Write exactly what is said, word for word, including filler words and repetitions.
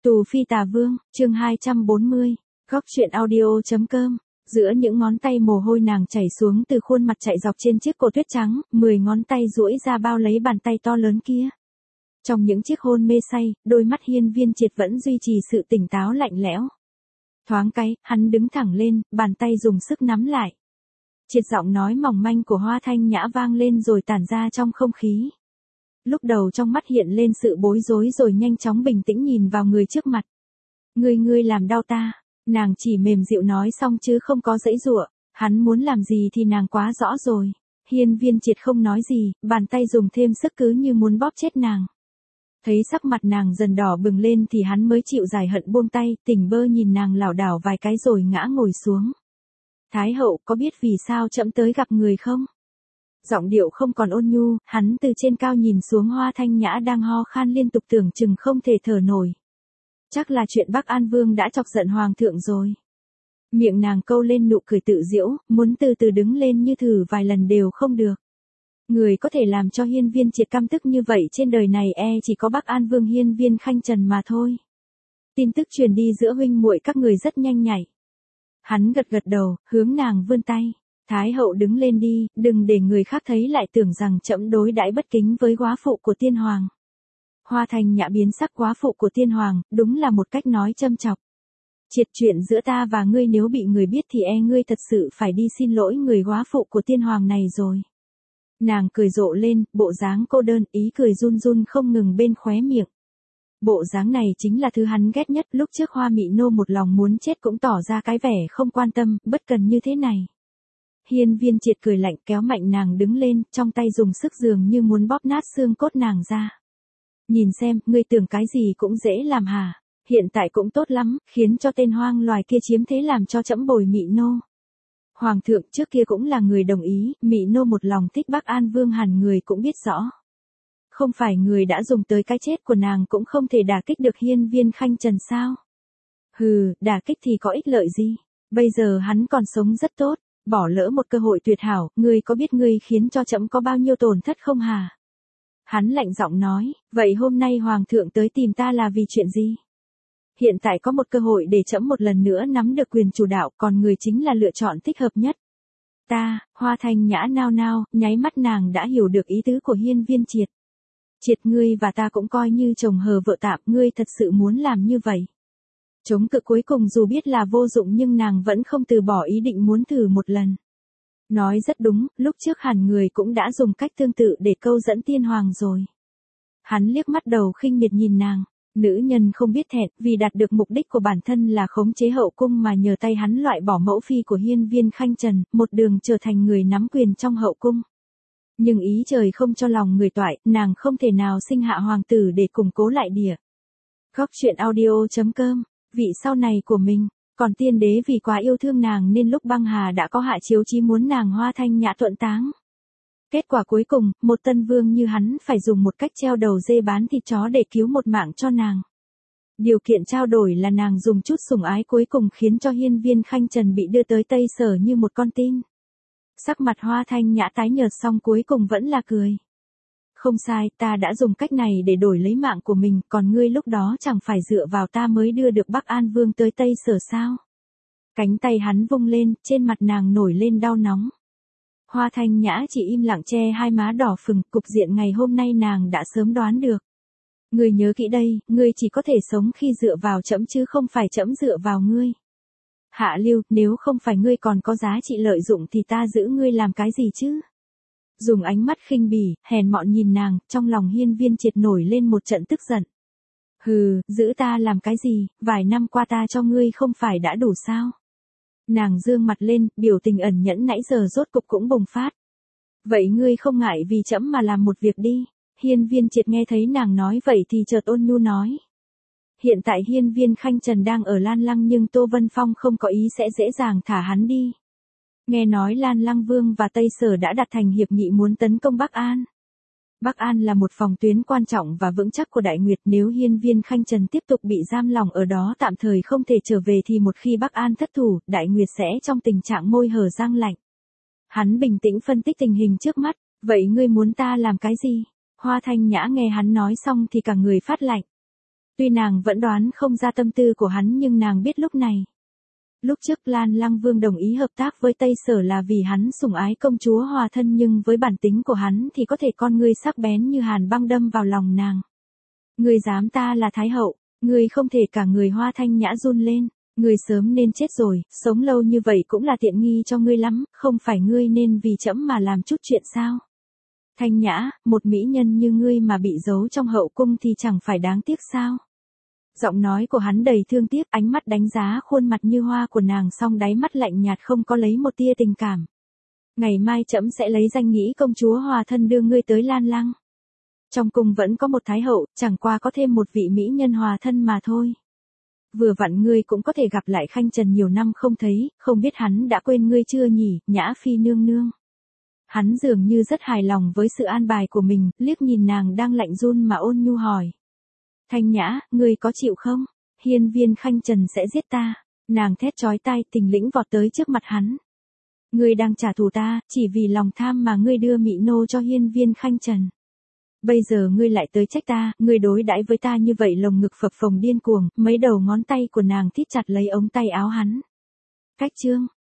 Tù Phi Tà Vương, chương hai trăm bốn mươi, góc truyện audio.com. Giữa những ngón tay mồ hôi nàng chảy xuống từ khuôn mặt chạy dọc trên chiếc cổ tuyết trắng, mười ngón tay duỗi ra bao lấy bàn tay to lớn kia. Trong những chiếc hôn mê say, đôi mắt Hiên Viên Triệt vẫn duy trì sự tỉnh táo lạnh lẽo. Thoáng cái, hắn đứng thẳng lên, bàn tay dùng sức nắm lại. Triệt giọng nói mỏng manh của Hoa Thanh Nhã vang lên rồi tản ra trong không khí. Lúc đầu trong mắt hiện lên sự bối rối rồi nhanh chóng bình tĩnh nhìn vào người trước mặt. Ngươi ngươi làm đau ta, nàng chỉ mềm dịu nói xong chứ không có giãy giụa, hắn muốn làm gì thì nàng quá rõ rồi. Hiên Viên Triệt không nói gì, bàn tay dùng thêm sức cứ như muốn bóp chết nàng. Thấy sắc mặt nàng dần đỏ bừng lên thì hắn mới chịu giải hận buông tay, tỉnh bơ nhìn nàng lảo đảo vài cái rồi ngã ngồi xuống. Thái hậu có biết vì sao trẫm tới gặp người không? Giọng điệu không còn ôn nhu, hắn từ trên cao nhìn xuống Hoa Thanh Nhã đang ho khan liên tục tưởng chừng không thể thở nổi. Chắc là chuyện Bắc An Vương đã chọc giận hoàng thượng rồi. Miệng nàng câu lên nụ cười tự giễu, muốn từ từ đứng lên như thử vài lần đều không được. Người có thể làm cho Hiên Viên Triệt căm tức như vậy trên đời này e chỉ có Bắc An Vương Hiên Viên Khanh Trần mà thôi. Tin tức truyền đi giữa huynh muội các người rất nhanh nhạy. Hắn gật gật đầu, hướng nàng vươn tay. Thái hậu đứng lên đi, đừng để người khác thấy lại tưởng rằng trẫm đối đãi bất kính với góa phụ của tiên hoàng. Hoa Thanh Nhã biến sắc, góa phụ của tiên hoàng, đúng là một cách nói châm chọc. Triệt, chuyện giữa ta và ngươi nếu bị người biết thì e ngươi thật sự phải đi xin lỗi người góa phụ của tiên hoàng này rồi. Nàng cười rộ lên, bộ dáng cô đơn, ý cười run run không ngừng bên khóe miệng. Bộ dáng này chính là thứ hắn ghét nhất. Lúc trước Hoa Mị Nô một lòng muốn chết cũng tỏ ra cái vẻ không quan tâm, bất cần như thế này. Hiên Viên Triệt cười lạnh kéo mạnh nàng đứng lên, trong tay dùng sức dường như muốn bóp nát xương cốt nàng ra. Nhìn xem, ngươi tưởng cái gì cũng dễ làm hả? Hiện tại cũng tốt lắm, khiến cho tên hoang loài kia chiếm thế làm cho trẫm bồi Mị Nô. Hoàng thượng trước kia cũng là người đồng ý, Mị Nô một lòng thích Bắc An Vương hẳn người cũng biết rõ. Không phải người đã dùng tới cái chết của nàng cũng không thể đả kích được Hiên Viên Khanh Trần sao? Hừ, đả kích thì có ích lợi gì? Bây giờ hắn còn sống rất tốt. Bỏ lỡ một cơ hội tuyệt hảo, ngươi có biết ngươi khiến cho trẫm có bao nhiêu tổn thất không hả? Hắn lạnh giọng nói, vậy hôm nay hoàng thượng tới tìm ta là vì chuyện gì? Hiện tại có một cơ hội để trẫm một lần nữa nắm được quyền chủ đạo, còn người chính là lựa chọn thích hợp nhất. Ta, Hoa Thanh Nhã nao nao, nháy mắt nàng đã hiểu được ý tứ của Hiên Viên Triệt. Triệt, ngươi và ta cũng coi như chồng hờ vợ tạm, ngươi thật sự muốn làm như vậy? Chống cự cuối cùng dù biết là vô dụng nhưng nàng vẫn không từ bỏ ý định muốn thử một lần. Nói rất đúng, lúc trước hẳn người cũng đã dùng cách tương tự để câu dẫn tiên hoàng rồi. Hắn liếc mắt đầu khinh miệt nhìn nàng, nữ nhân không biết thẹn, vì đạt được mục đích của bản thân là khống chế hậu cung mà nhờ tay hắn loại bỏ mẫu phi của Hiên Viên Khanh Trần, một đường trở thành người nắm quyền trong hậu cung. Nhưng ý trời không cho lòng người toại, nàng không thể nào sinh hạ hoàng tử để củng cố lại địa. Góc truyện audio.com. Vị sau này của mình, còn tiên đế vì quá yêu thương nàng nên lúc băng hà đã có hạ chiếu chí muốn nàng Hoa Thanh Nhã thuận táng. Kết quả cuối cùng, một tân vương như hắn phải dùng một cách treo đầu dê bán thịt chó để cứu một mạng cho nàng. Điều kiện trao đổi là nàng dùng chút sủng ái cuối cùng khiến cho Hiên Viên Khanh Trần bị đưa tới Tây Sở như một con tin. Sắc mặt Hoa Thanh Nhã tái nhợt xong cuối cùng vẫn là cười. Không sai, ta đã dùng cách này để đổi lấy mạng của mình, còn ngươi lúc đó chẳng phải dựa vào ta mới đưa được Bắc An Vương tới Tây Sở sao? Cánh tay hắn vung lên, trên mặt nàng nổi lên đau nóng. Hoa Thanh Nhã chỉ im lặng che hai má đỏ phừng, cục diện ngày hôm nay nàng đã sớm đoán được. Ngươi nhớ kỹ đây, ngươi chỉ có thể sống khi dựa vào trẫm chứ không phải trẫm dựa vào ngươi. Hạ Lưu, nếu không phải ngươi còn có giá trị lợi dụng thì ta giữ ngươi làm cái gì chứ? Dùng ánh mắt khinh bỉ, hèn mọn nhìn nàng, trong lòng Hiên Viên Triệt nổi lên một trận tức giận. Hừ, giữ ta làm cái gì, vài năm qua ta cho ngươi không phải đã đủ sao? Nàng dương mặt lên, biểu tình ẩn nhẫn nãy giờ rốt cục cũng bùng phát. Vậy ngươi không ngại vì trẫm mà làm một việc đi. Hiên Viên Triệt nghe thấy nàng nói vậy thì chợt ôn nhu nói. Hiện tại Hiên Viên Khanh Trần đang ở Lan Lăng nhưng Tô Vân Phong không có ý sẽ dễ dàng thả hắn đi. Nghe nói Lan Lăng Vương và Tây Sở đã đạt thành hiệp nghị muốn tấn công Bắc An. Bắc An là một phòng tuyến quan trọng và vững chắc của Đại Nguyệt, nếu Hiên Viên Khanh Trần tiếp tục bị giam lòng ở đó tạm thời không thể trở về thì một khi Bắc An thất thủ, Đại Nguyệt sẽ trong tình trạng môi hở răng lạnh. Hắn bình tĩnh phân tích tình hình trước mắt, vậy ngươi muốn ta làm cái gì? Hoa Thanh Nhã nghe hắn nói xong thì cả người phát lạnh. Tuy nàng vẫn đoán không ra tâm tư của hắn nhưng nàng biết lúc này. Lúc trước Lan Lăng Vương đồng ý hợp tác với Tây Sở là vì hắn sủng ái công chúa Hòa Thân, nhưng với bản tính của hắn thì có thể con ngươi sắc bén như hàn băng đâm vào lòng nàng. Ngươi dám ta là Thái Hậu, ngươi không thể, cả người Hoa Thanh Nhã run lên. Ngươi sớm nên chết rồi, sống lâu như vậy cũng là tiện nghi cho ngươi lắm, không phải ngươi nên vì trẫm mà làm chút chuyện sao? Thanh Nhã, một mỹ nhân như ngươi mà bị giấu trong hậu cung thì chẳng phải đáng tiếc sao? Giọng nói của hắn đầy thương tiếc, ánh mắt đánh giá khuôn mặt như hoa của nàng, song đáy mắt lạnh nhạt không có lấy một tia tình cảm. Ngày mai trẫm sẽ lấy danh nghĩa công chúa Hòa Thân đưa ngươi tới Lan Lăng. Trong cung vẫn có một Thái Hậu, chẳng qua có thêm một vị mỹ nhân Hòa Thân mà thôi. Vừa vặn ngươi cũng có thể gặp lại Khanh Trần, nhiều năm không thấy, không biết hắn đã quên ngươi chưa nhỉ, Nhã Phi nương nương. Hắn dường như rất hài lòng với sự an bài của mình, liếc nhìn nàng đang lạnh run mà ôn nhu hỏi. Thanh Nhã, ngươi có chịu không? Hiên viên Khanh Trần sẽ giết ta. Nàng thét chói tai, Tình Lĩnh vọt tới trước mặt hắn. Ngươi đang trả thù ta, chỉ vì lòng tham mà ngươi đưa Mị Nô cho hiên viên Khanh Trần. Bây giờ ngươi lại tới trách ta, ngươi đối đãi với ta như vậy. Lồng ngực phập phồng điên cuồng, mấy đầu ngón tay của nàng thít chặt lấy ống tay áo hắn. Cách chương